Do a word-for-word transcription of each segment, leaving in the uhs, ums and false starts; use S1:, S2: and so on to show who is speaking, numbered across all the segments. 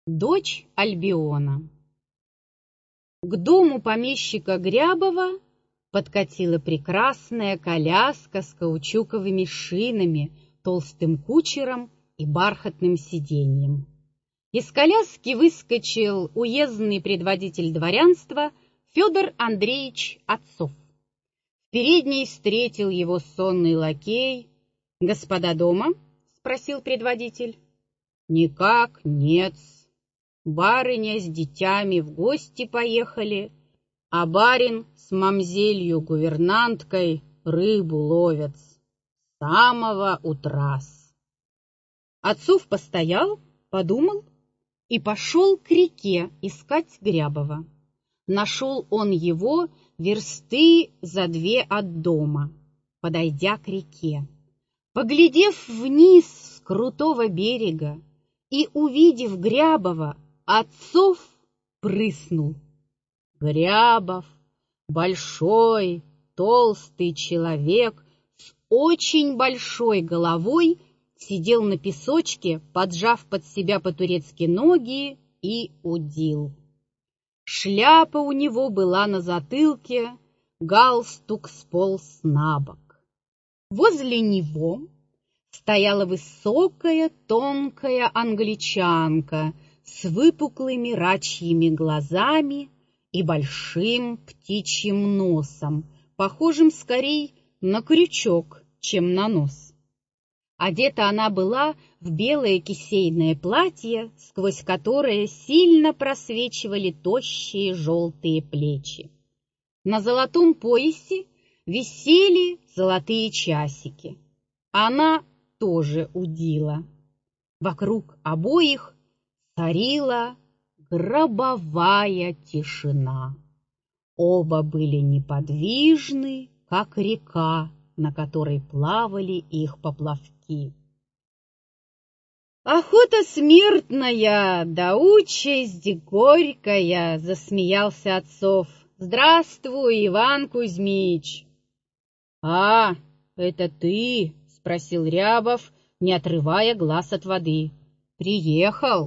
S1: Дочь Альбиона. К дому помещика Грябова подкатила прекрасная коляска с каучуковыми шинами, толстым кучером и бархатным сиденьем. Из коляски выскочил уездный предводитель дворянства Федор Андреевич Отцов. В передней встретил его сонный лакей. «Господа дома?» — спросил предводитель. «Никак нет. Барыня с детьми в гости поехали, а барин с мамзелью-гувернанткой рыбу ловят с самого утра-с». Отцов постоял, подумал и пошел к реке искать Грябова. Нашел он его версты за две от дома, подойдя к реке. Поглядев вниз с крутого берега и увидев Грябова, Отцов прыснул. Грябов, большой, толстый человек с очень большой головой, сидел на песочке, поджав под себя по-турецки ноги, и удил. Шляпа у него была на затылке, галстук сполз на бок. Возле него стояла высокая, тонкая англичанка с выпуклыми рачьими глазами и большим птичьим носом, похожим скорей на крючок, чем на нос. Одета она была в белое кисейное платье, сквозь которое сильно просвечивали тощие желтые плечи. На золотом поясе висели золотые часики. Она тоже удила. Вокруг обоих царила гробовая тишина. Оба были неподвижны, как река, на которой плавали их поплавки. «Охота смертная, да участь горькая!» — засмеялся Отцов. «Здравствуй, Иван Кузьмич!» «А, это ты?» — спросил Рябов, не отрывая глаз от воды. «Приехал?»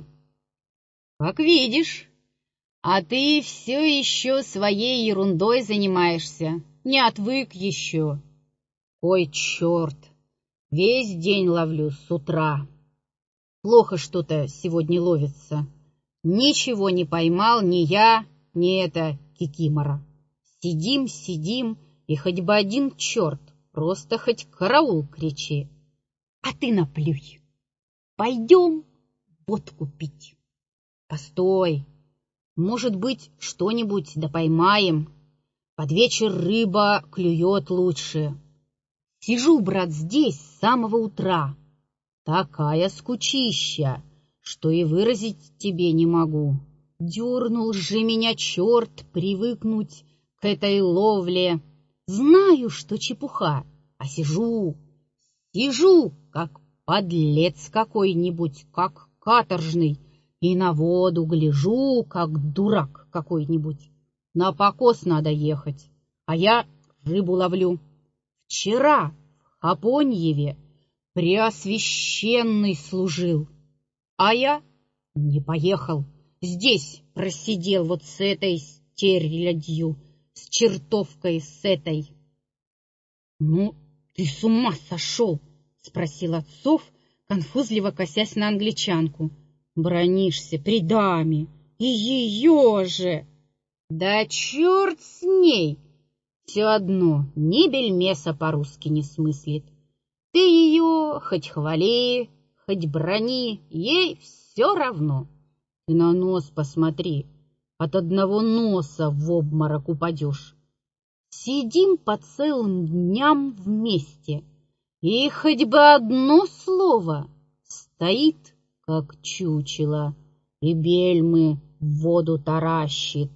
S1: «Как видишь. А ты все еще своей ерундой занимаешься, не отвык еще». «Ой, черт! Весь день ловлю с утра. Плохо что-то сегодня ловится. Ничего не поймал ни я, ни эта кикимора. Сидим, сидим, и хоть бы один черт, просто хоть караул кричи. А ты наплюй. Пойдем водку пить». «Постой, может быть, что-нибудь да поймаем. Под вечер рыба клюет лучше. Сижу, брат, здесь с самого утра. Такая скучища, что и выразить тебе не могу. Дернул же меня черт привыкнуть к этой ловле. Знаю, что чепуха, а сижу, сижу, как подлец какой-нибудь, как каторжный, и на воду гляжу, как дурак какой-нибудь. На покос надо ехать, а я рыбу ловлю. Вчера в Хапоньеве Преосвященный служил, а я не поехал. Здесь просидел вот с этой стерлядью, с чертовкой с этой». «Ну, ты с ума сошел?» — спросил Отцов, конфузливо косясь на англичанку. «Бранишься при даме, и ее же!» «Да черт с ней! Все одно, ни бельмеса по-русски не смыслит. Ты ее хоть хвали, хоть брони, ей все равно. Ты на нос посмотри, от одного носа в обморок упадешь. Сидим по целым дням вместе, и хоть бы одно слово стоит, как чучело, и бельмы в воду таращит».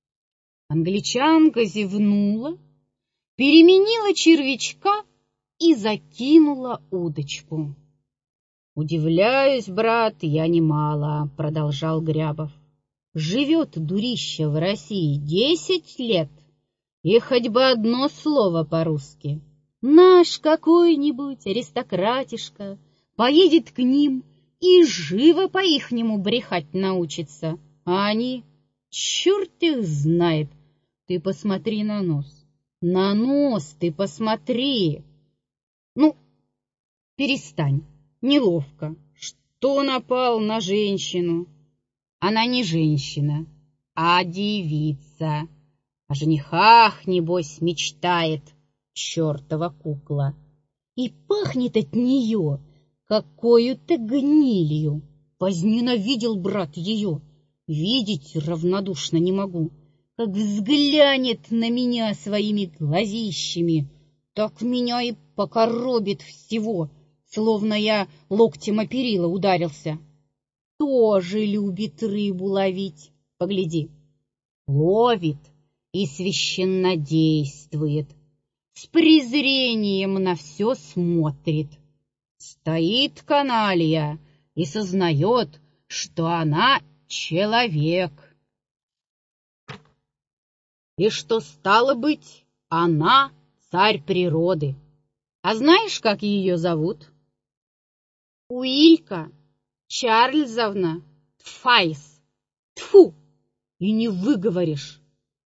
S1: Англичанка зевнула, переменила червячка и закинула удочку. «Удивляюсь, брат, я немало», — продолжал Грябов. «Живет дурище в России десять лет, и хоть бы одно слово по-русски. Наш какой-нибудь аристократишка поедет к ним и живо по-ихнему брехать научится. А они, черт их знает. Ты посмотри на нос. На нос ты посмотри. Ну, перестань, неловко. Что напал на женщину? Она не женщина, а девица. О женихах, небось, мечтает чертова кукла. И пахнет от нее какою-то гнилью. Возненавидел брат ее. Видеть равнодушно не могу. Как взглянет на меня своими глазищами, так меня и покоробит всего, словно я локтем о перила ударился. Тоже любит рыбу ловить. Погляди, ловит и священнодействует. С презрением на все смотрит. Стоит каналья и сознает, что она человек. И что, стало быть, она царь природы. А знаешь, как ее зовут? Уилька Чарльзовна Тфайс. Тьфу, и не выговоришь.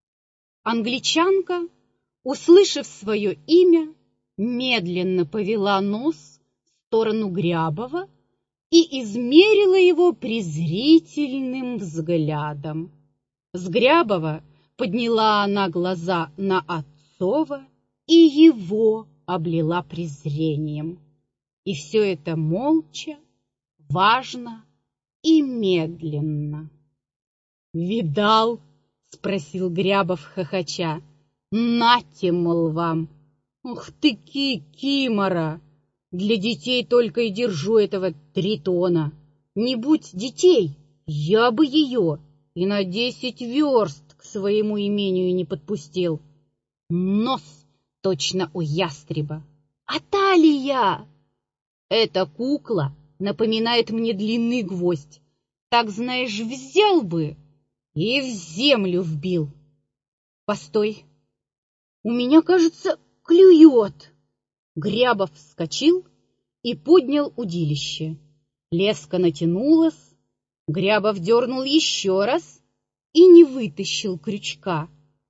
S1: Англичанка, услышав свое имя, медленно повела нос в сторону Грябова и измерила его презрительным взглядом. С Грябова подняла она глаза на Отцова и его облила презрением. И все это молча, важно и медленно. «Видал?» — спросил Грябов, хохоча. «Нате, мол, вам! Ух ты, кикимора! Для детей только и держу этого тритона. Не будь детей, я бы ее и на десять верст к своему имению не подпустил. Нос точно у ястреба. А талия? Эта кукла напоминает мне длинный гвоздь. Так, знаешь, взял бы и в землю вбил. Постой, у меня, кажется, клюет». Грябов вскочил и поднял удилище. Леска натянулась, Грябов дернул еще раз и не вытащил крючка.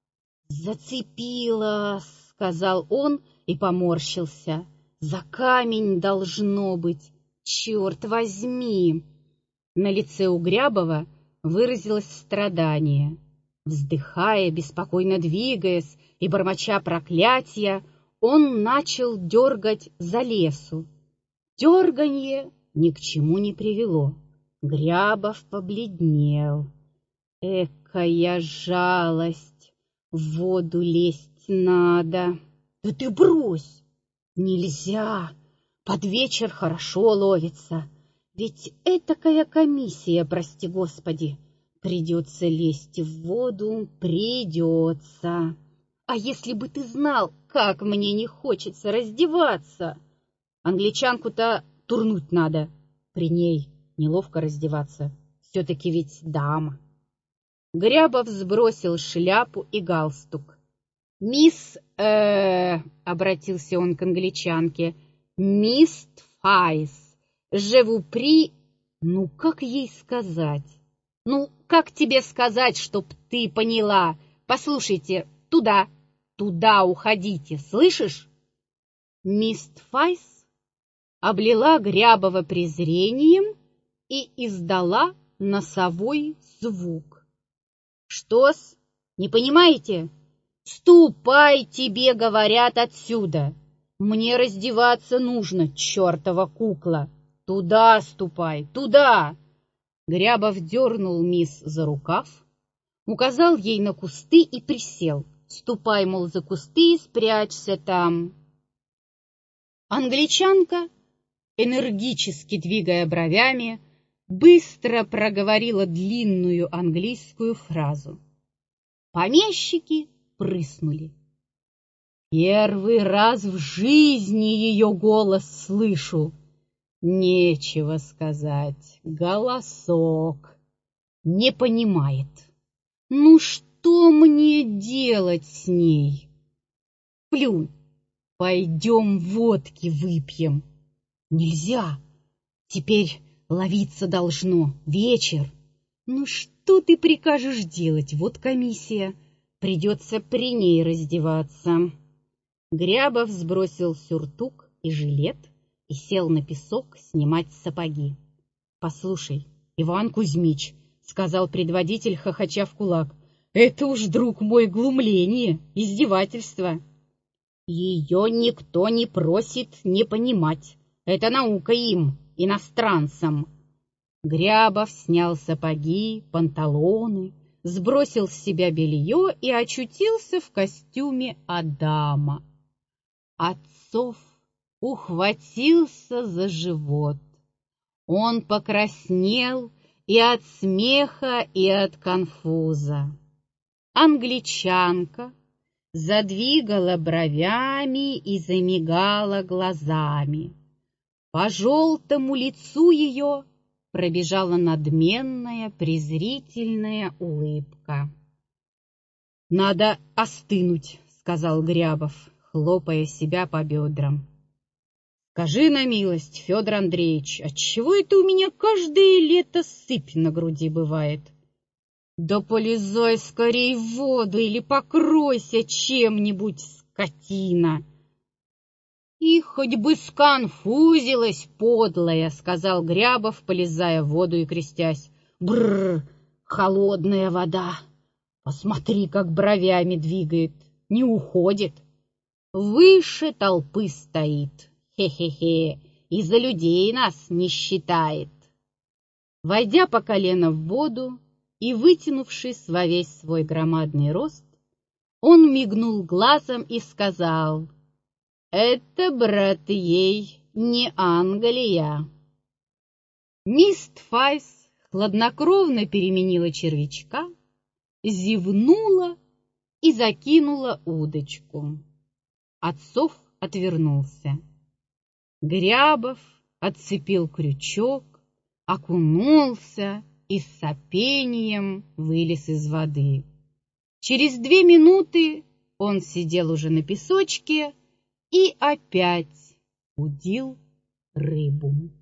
S1: «Зацепилась», — сказал он и поморщился. «За камень должно быть, черт возьми!» На лице у Грябова выразилось страдание. Вздыхая, беспокойно двигаясь и бормоча проклятия, он начал дергать за лесу. Дерганье ни к чему не привело. Грябов побледнел. «Экая жалость! В воду лезть надо!» «Да ты брось! Нельзя! Под вечер хорошо ловится! Ведь этакая комиссия, прости господи! Придется лезть в воду, придется! А если бы ты знал, как мне не хочется раздеваться! Англичанку-то турнуть надо, при ней неловко раздеваться, все-таки ведь дама!» Грябов сбросил шляпу и галстук. «Мисс, э, обратился он к англичанке, мисс Тфайс, живу при...» Ну, как ей сказать? Ну, как тебе сказать, чтоб ты поняла? Послушайте, туда, туда уходите, слышишь? Мисс Тфайс облила Грябова презрением и издала носовой звук. «Что-с, не понимаете? Ступай, тебе говорят, отсюда! Мне раздеваться нужно, чертова кукла! Туда ступай, туда!» Грябов дернул мисс за рукав, указал ей на кусты и присел. «Ступай, мол, за кусты и спрячься там!» Англичанка, энергически двигая бровями, быстро проговорила длинную английскую фразу. Помещики прыснули. «Первый раз в жизни ее голос слышу. Нечего сказать, голосок. Не понимает. Ну что мне делать с ней? Плюнь, пойдем водки выпьем. Нельзя, теперь Ловиться должно, вечер. Ну что ты прикажешь делать? Вот комиссия. Придется при ней раздеваться. Грябов сбросил сюртук и жилет и сел на песок снимать сапоги. — Послушай, Иван Кузьмич, — сказал предводитель, хохоча в кулак, — это уж, друг мой, глумление, издевательство. Ее никто не просит не понимать. Это наука им, иностранцам. Грябов снял сапоги, панталоны, сбросил с себя белье и очутился в костюме Адама. Отцов ухватился за живот. Он покраснел и от смеха, и от конфуза. Англичанка задвигала бровями и замигала глазами. По желтому лицу ее пробежала надменная, презрительная улыбка. — Надо остынуть, — сказал Грябов, хлопая себя по бедрам. — Скажи на милость, Федор Андреевич, отчего это у меня каждое лето сыпь на груди бывает? — Да полезай скорей в воду или покройся чем-нибудь, скотина! — И хоть бы сконфузилась, подлая, — сказал Грябов, полезая в воду и крестясь. — Бррр, холодная вода! Посмотри, как бровями двигает, не уходит. Выше толпы стоит, хе-хе-хе, и за людей нас не считает. Войдя по колено в воду и вытянувшись во весь свой громадный рост, он мигнул глазом и сказал: «Это, брат, ей не Англия». Мисс Файс хладнокровно переменила червячка, зевнула и закинула удочку. Отцов отвернулся. Грябов отцепил крючок, окунулся и с сопением вылез из воды. Через две минуты он сидел уже на песочке и опять удил рыбу.